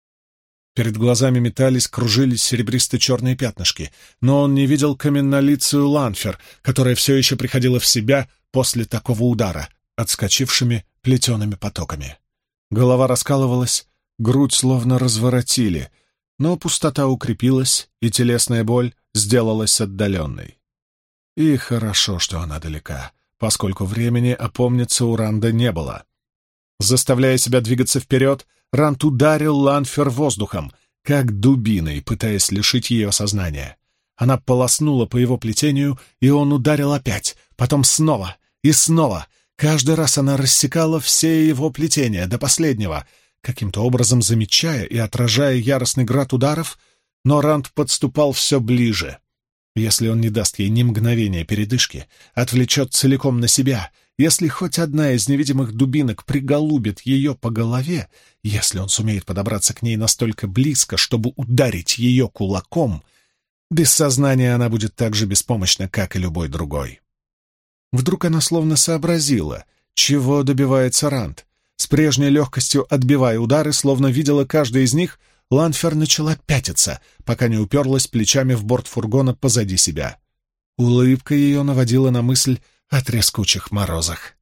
Speaker 1: Перед глазами метались, кружились серебристо-черные пятнышки, но он не видел каменнолицую Ланфер, которая все еще приходила в себя после такого удара, отскочившими плетеными потоками. Голова раскалывалась, грудь словно разворотили, но пустота укрепилась, и телесная боль сделалась отдаленной. И хорошо, что она далека, поскольку времени опомниться у Ранда не было. Заставляя себя двигаться вперед, Ранд ударил Ланфер воздухом, как дубиной, пытаясь лишить ее сознания. Она полоснула по его плетению, и он ударил опять, потом снова и снова. Каждый раз она рассекала все его плетения до последнего, каким-то образом замечая и отражая яростный град ударов, но Ранд подступал все ближе. Если он не даст ей ни мгновения передышки, отвлечет целиком на себя, если хоть одна из невидимых дубинок приголубит ее по голове, если он сумеет подобраться к ней настолько близко, чтобы ударить ее кулаком, без сознания она будет так же беспомощна, как и любой другой. Вдруг она словно сообразила, чего добивается Ранд. С прежней легкостью отбивая удары, словно видела каждый из них, Ланфер начала пятиться, пока не уперлась плечами в борт фургона позади себя. Улыбка ее наводила на мысль о трескучих морозах.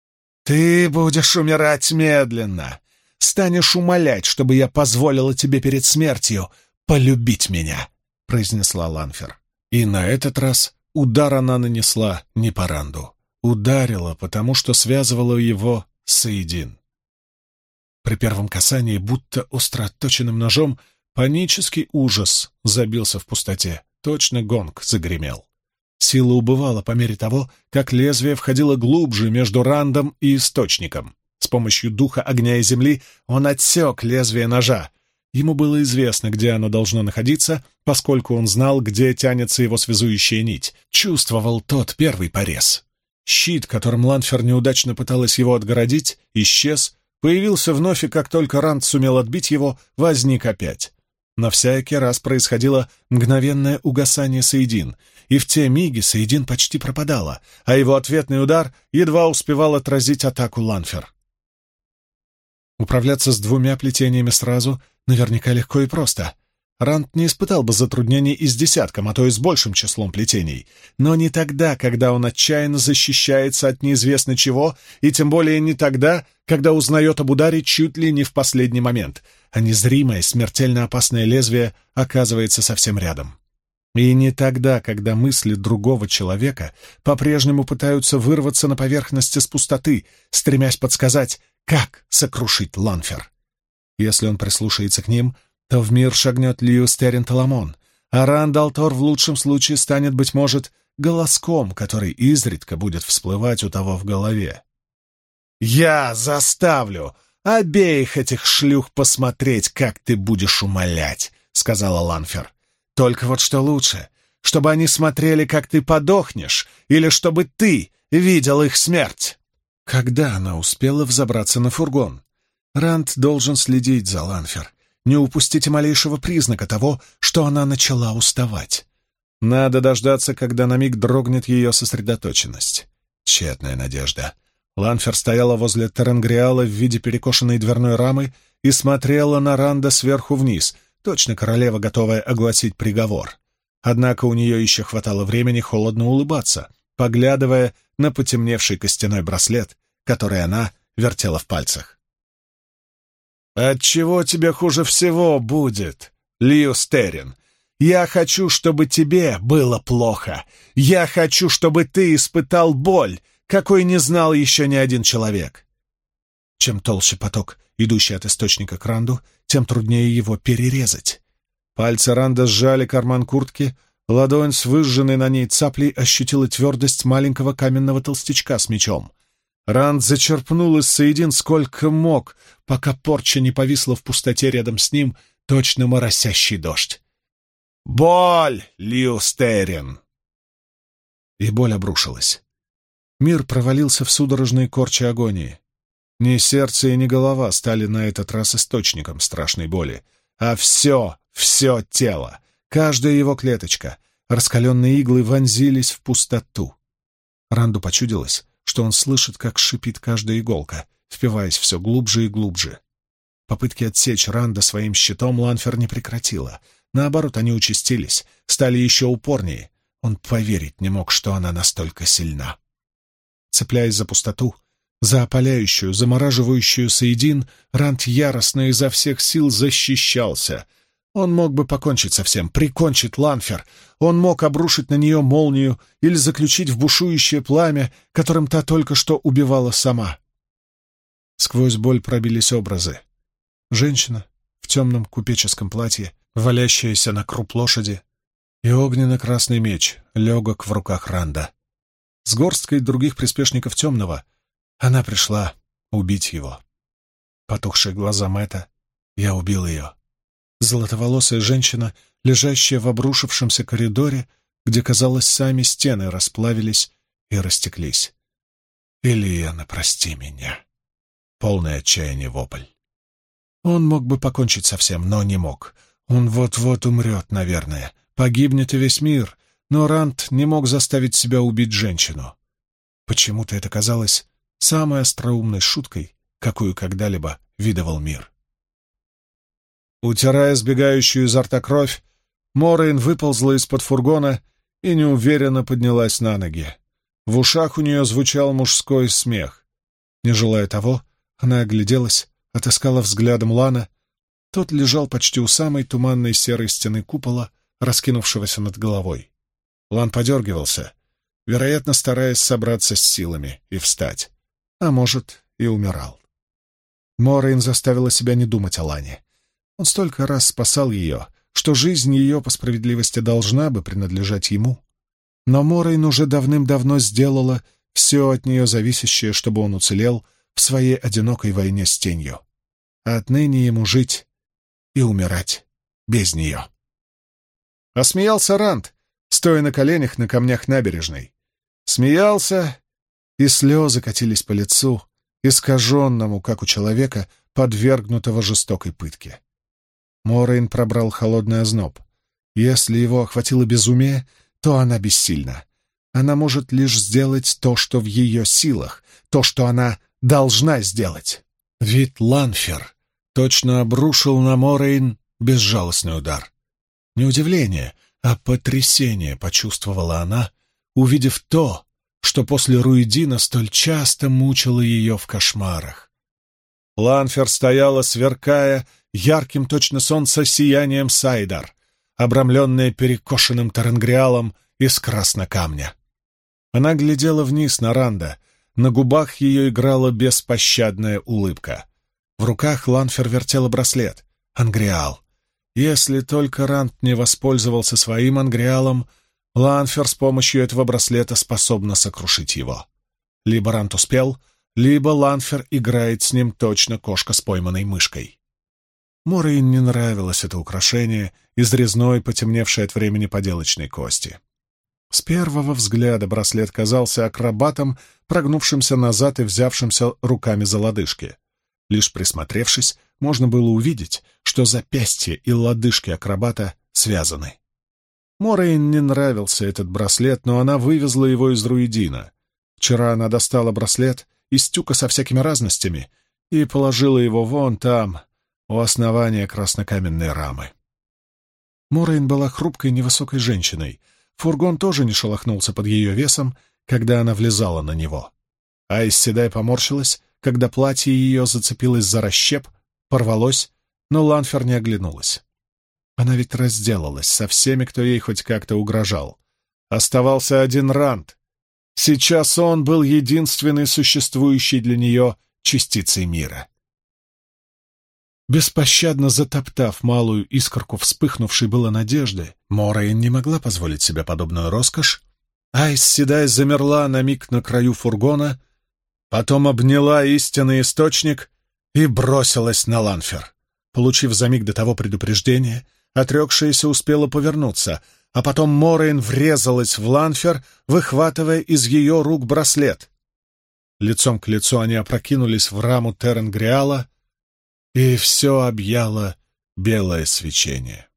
Speaker 1: «Ты будешь умирать медленно, станешь умолять, чтобы я позволила тебе перед смертью полюбить меня», — произнесла Ланфер. И на этот раз удар она нанесла не по Ранду. Ударила, потому что связывала его с Саидин. При первом касании, будто остро отточенным ножом, панический ужас забился в пустоте. Точно гонг загремел. Сила убывала по мере того, как лезвие входило глубже между Рандом и источником. С помощью духа огня и земли он отсек лезвие ножа. Ему было известно, где оно должно находиться, поскольку он знал, где тянется его связующая нить. Чувствовал тот первый порез. Щит, которым Ланфер неудачно пыталась его отгородить, исчез, появился вновь, и как только Ранд сумел отбить его, возник опять. На всякий раз происходило мгновенное угасание Саидин, и в те миги Саидин почти пропадала, а его ответный удар едва успевал отразить атаку Ланфер. Управляться с двумя плетениями сразу наверняка легко и просто. Ранд не испытал бы затруднений и с десятком, а то и с большим числом плетений, но не тогда, когда он отчаянно защищается от неизвестно чего, и тем более не тогда, когда узнает об ударе чуть ли не в последний момент, а незримое, смертельно опасное лезвие оказывается совсем рядом. И не тогда, когда мысли другого человека по-прежнему пытаются вырваться на поверхность из пустоты, стремясь подсказать, как сокрушить Ланфер. Если он прислушается к ним, то в мир шагнет Льюстерин Таламон, а Ранд ал'Тор в лучшем случае станет, быть может, голоском, который изредка будет всплывать у того в голове. «Я заставлю обеих этих шлюх посмотреть, как ты будешь умолять», — сказала Ланфер. «Только вот что лучше, чтобы они смотрели, как ты подохнешь, или чтобы ты видел их смерть». Когда она успела взобраться на фургон? Ранд должен следить за Ланфер, не упустить и малейшего признака того, что она начала уставать. Надо дождаться, когда на миг дрогнет ее сосредоточенность. Тщетная надежда. Ланфер стояла возле Теренгриала в виде перекошенной дверной рамы и смотрела на Ранда сверху вниз, точно королева, готовая огласить приговор. Однако у нее еще хватало времени холодно улыбаться, поглядывая на потемневший костяной браслет, который она вертела в пальцах. «Отчего тебе хуже всего будет, Льюстерин? Я хочу, чтобы тебе было плохо. Я хочу, чтобы ты испытал боль, какой не знал еще ни один человек». Чем толще поток, идущий от источника к Ранду, тем труднее его перерезать. Пальцы Ранда сжали карман куртки, ладонь с выжженной на ней цаплей ощутила твердость маленького каменного толстячка с мечом. Ранд зачерпнул из Саидин сколько мог, пока порча не повисла в пустоте рядом с ним, точно моросящий дождь. Боль, Лиустерин!» И боль обрушилась. Мир провалился в судорожные корчи агонии. Ни сердце и ни голова стали на этот раз источником страшной боли, а все тело, каждая его клеточка, раскаленные иглы вонзились в пустоту. Ранду почудилось, что он слышит, как шипит каждая иголка, впиваясь все глубже и глубже. Попытки отсечь Ранда своим щитом Ланфер не прекратила. Наоборот, они участились, стали еще упорнее. Он поверить не мог, что она настолько сильна. Цепляясь за пустоту, за опаляющую, замораживающую соедин, Ранд яростно изо всех сил защищался. Он мог бы покончить со всем, прикончить Ланфер. Он мог обрушить на нее молнию или заключить в бушующее пламя, которым та только что убивала сама. Сквозь боль пробились образы. Женщина в темном купеческом платье, валящаяся на круп лошади, и огненно-красный меч, легок в руках Ранда. С горсткой других приспешников темного она пришла убить его. Потухшие глаза Мэтта, я убил ее. Золотоволосая женщина, лежащая в обрушившемся коридоре, где, казалось, сами стены расплавились и растеклись. «Ильяна, прости меня!» Полный отчаяния вопль. Он мог бы покончить со всем, но не мог. Он вот-вот умрет, наверное. Погибнет и весь мир, но Ранд не мог заставить себя убить женщину. Почему-то это казалось самой остроумной шуткой, какую когда-либо видывал мир. Утирая сбегающую изо рта кровь, Морейн выползла из-под фургона и неуверенно поднялась на ноги. В ушах у нее звучал мужской смех. Не желая того, она огляделась, отыскала взглядом Лана. Тот лежал почти у самой туманной серой стены купола, раскинувшегося над головой. Лан подергивался, вероятно, стараясь собраться с силами и встать. А может, и умирал. Морейн заставила себя не думать о Лане. Он столько раз спасал ее, что жизнь ее, по справедливости, должна бы принадлежать ему. Но Морейн уже давным-давно сделала все от нее зависящее, чтобы он уцелел в своей одинокой войне с тенью. А отныне ему жить и умирать без нее. Осмеялся Ранд, стоя на коленях на камнях набережной. Смеялся, и слезы катились по лицу, искаженному, как у человека, подвергнутого жестокой пытке. Морейн пробрал холодный озноб. Если его охватило безумие, то она бессильна. Она может лишь сделать то, что в ее силах, то, что она должна сделать. Вид Ланфер точно обрушил на Морейн безжалостный удар. Не удивление, а потрясение почувствовала она, увидев то, что после Руидина столь часто мучило ее в кошмарах. Ланфер стояла, сверкая ярким точно солнце сиянием Сайдар, обрамленная перекошенным таренгриалом из краснокамня. Она глядела вниз на Ранда, на губах ее играла беспощадная улыбка. В руках Ланфер вертела браслет — ангриал. Если только Ранд не воспользовался своим ангриалом, Ланфер с помощью этого браслета способна сокрушить его. Либо Ранд успел, либо Ланфер играет с ним точно кошка с пойманной мышкой. Морейн не нравилось это украшение из резной, потемневшей от времени поделочной кости. С первого взгляда браслет казался акробатом, прогнувшимся назад и взявшимся руками за лодыжки. Лишь присмотревшись, можно было увидеть, что запястья и лодыжки акробата связаны. Морейн не нравился этот браслет, но она вывезла его из Руидина. Вчера она достала браслет из тюка со всякими разностями и положила его вон там, у основания краснокаменной рамы. Морейн была хрупкой невысокой женщиной. Фургон тоже не шелохнулся под ее весом, когда она влезала на него. Айс Седай поморщилась, когда платье ее зацепилось за расщеп, порвалось, но Ланфер не оглянулась. Она ведь разделалась со всеми, кто ей хоть как-то угрожал. Оставался один Ранд. Сейчас он был единственной существующей для нее частицей мира. Беспощадно затоптав малую искорку вспыхнувшей было надежды, Морейн не могла позволить себе подобную роскошь. Айс Седай замерла на миг на краю фургона, потом обняла истинный источник и бросилась на Ланфер. Получив за миг до того предупреждение, Отрекшаяся успела повернуться, а потом Морейн врезалась в Ланфер, выхватывая из ее рук браслет. Лицом к лицу они опрокинулись в раму Теренгриала, и все объяло белое свечение.